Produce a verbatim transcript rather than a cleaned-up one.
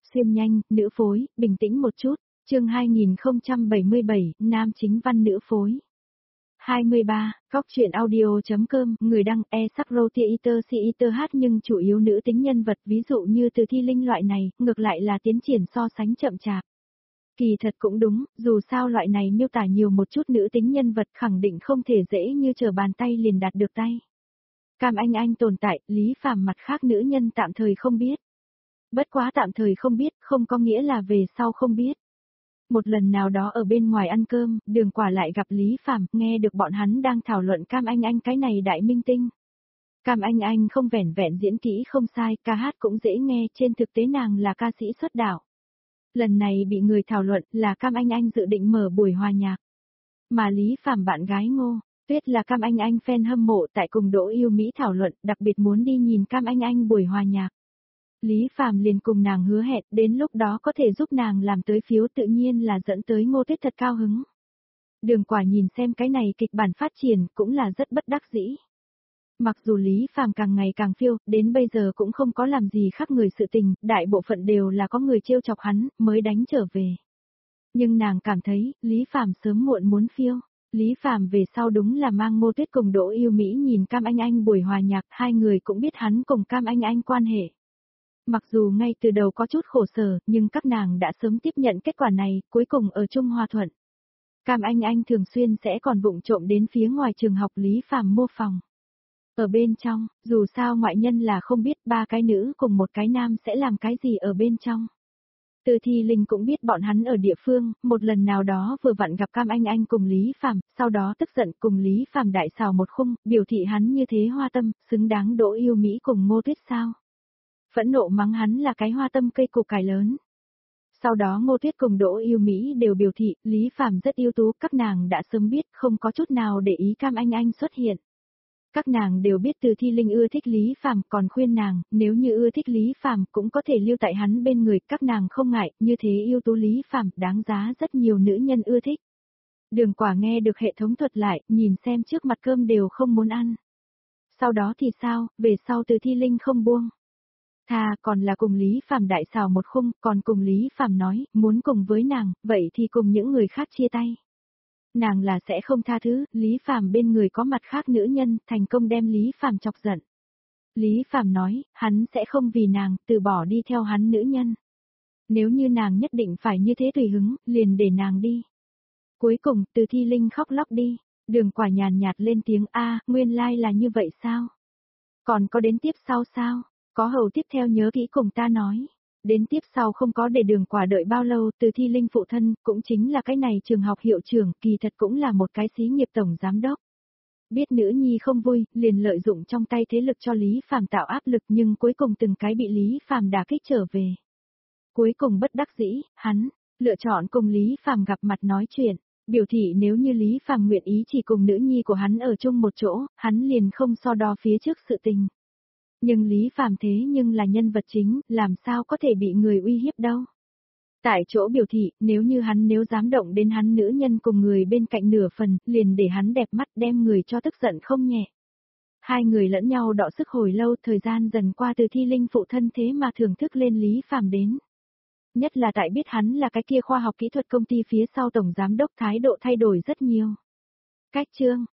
Xuyên nhanh, nữ phối, bình tĩnh một chút, chương hai nghìn không trăm bảy mươi bảy, nam chính văn nữ phối. hai mươi ba, Góc truyện audio.com, người đăng e sắc rô theater theater hát nhưng chủ yếu nữ tính nhân vật ví dụ như Từ Thi Linh loại này, ngược lại là tiến triển so sánh chậm chạp. Kỳ thật cũng đúng, dù sao loại này miêu tả nhiều một chút nữ tính nhân vật khẳng định không thể dễ như trở bàn tay liền đạt được tay. Cam Anh Anh tồn tại, Lý Phàm mặt khác nữ nhân tạm thời không biết. Bất quá tạm thời không biết, không có nghĩa là về sau không biết. Một lần nào đó ở bên ngoài ăn cơm, Đường Quả lại gặp Lý Phàm, nghe được bọn hắn đang thảo luận Cam Anh Anh cái này đại minh tinh. Cam Anh Anh không vẻn vẹn diễn kỹ không sai, ca hát cũng dễ nghe, trên thực tế nàng là ca sĩ xuất đạo. Lần này bị người thảo luận là Cam Anh Anh dự định mở buổi hòa nhạc. Mà Lý Phàm bạn gái Ngô Tuyết là Cam Anh Anh fan hâm mộ tại cùng Đỗ Yêu Mỹ thảo luận, đặc biệt muốn đi nhìn Cam Anh Anh buổi hòa nhạc. Lý Phàm liền cùng nàng hứa hẹn, đến lúc đó có thể giúp nàng làm tới phiếu, tự nhiên là dẫn tới Ngô Tuyết thật cao hứng. Đường Quả nhìn xem cái này kịch bản phát triển cũng là rất bất đắc dĩ. Mặc dù Lý Phàm càng ngày càng phiêu, đến bây giờ cũng không có làm gì khác người sự tình, đại bộ phận đều là có người trêu chọc hắn, mới đánh trở về. Nhưng nàng cảm thấy, Lý Phàm sớm muộn muốn phiêu. Lý Phàm về sau đúng là mang Ngô Tuyết cùng Đỗ Yêu Mỹ nhìn Cam Anh Anh buổi hòa nhạc, hai người cũng biết hắn cùng Cam Anh Anh quan hệ. Mặc dù ngay từ đầu có chút khổ sở, nhưng các nàng đã sớm tiếp nhận kết quả này, cuối cùng ở chung hòa thuận. Cam Anh Anh thường xuyên sẽ còn vụng trộm đến phía ngoài trường học Lý Phàm mua phòng. Ở bên trong, dù sao ngoại nhân là không biết ba cái nữ cùng một cái nam sẽ làm cái gì ở bên trong. Từ Thi Linh cũng biết bọn hắn ở địa phương, một lần nào đó vừa vặn gặp Cam Anh Anh cùng Lý Phàm, sau đó tức giận cùng Lý Phàm đại xào một khung, biểu thị hắn như thế hoa tâm, xứng đáng Đỗ Yêu Mỹ cùng Ngô Tuyết sao. Phẫn nộ mắng hắn là cái hoa tâm cây củ cải lớn. Sau đó Ngô Tuyết cùng Đỗ Yêu Mỹ đều biểu thị, Lý Phàm rất ưu tú, các nàng đã sớm biết, không có chút nào để ý Cam Anh Anh xuất hiện. Các nàng đều biết Từ Thi Linh ưa thích Lý Phàm, còn khuyên nàng, nếu như ưa thích Lý Phàm cũng có thể lưu tại hắn bên người, các nàng không ngại, như thế ưu tú Lý Phàm, đáng giá rất nhiều nữ nhân ưa thích. Đường Quả nghe được hệ thống thuật lại, nhìn xem trước mặt cơm đều không muốn ăn. Sau đó thì sao, về sau Từ Thi Linh không buông. Thà còn là cùng Lý Phàm đại xào một khung, còn cùng Lý Phàm nói, muốn cùng với nàng, vậy thì cùng những người khác chia tay. Nàng là sẽ không tha thứ, Lý Phàm bên người có mặt khác nữ nhân, thành công đem Lý Phàm chọc giận. Lý Phàm nói, hắn sẽ không vì nàng, từ bỏ đi theo hắn nữ nhân. Nếu như nàng nhất định phải như thế tùy hứng, liền để nàng đi. Cuối cùng, Từ Thi Linh khóc lóc đi, Đường Quả nhàn nhạt lên tiếng A, nguyên lai like là như vậy sao? Còn có đến tiếp sau sao? Có hầu tiếp theo nhớ kỹ cùng ta nói. Đến tiếp sau không có để Đường Quả đợi bao lâu, Từ Thi Linh phụ thân, cũng chính là cái này trường học hiệu trưởng, kỳ thật cũng là một cái xí nghiệp tổng giám đốc. Biết nữ nhi không vui, liền lợi dụng trong tay thế lực cho Lý Phàm tạo áp lực, nhưng cuối cùng từng cái bị Lý Phàm đả kích trở về. Cuối cùng bất đắc dĩ, hắn lựa chọn cùng Lý Phàm gặp mặt nói chuyện, biểu thị nếu như Lý Phàm nguyện ý chỉ cùng nữ nhi của hắn ở chung một chỗ, hắn liền không so đo phía trước sự tình. Nhưng Lý Phàm thế nhưng là nhân vật chính, làm sao có thể bị người uy hiếp đâu. Tại chỗ biểu thị, nếu như hắn nếu dám động đến hắn nữ nhân cùng người bên cạnh nửa phần, liền để hắn đẹp mắt đem người cho tức giận không nhẹ. Hai người lẫn nhau đọ sức hồi lâu, thời gian dần qua Từ Thi Linh phụ thân thế mà thưởng thức lên Lý Phàm đến. Nhất là tại biết hắn là cái kia khoa học kỹ thuật công ty phía sau tổng giám đốc, thái độ thay đổi rất nhiều. Cách chương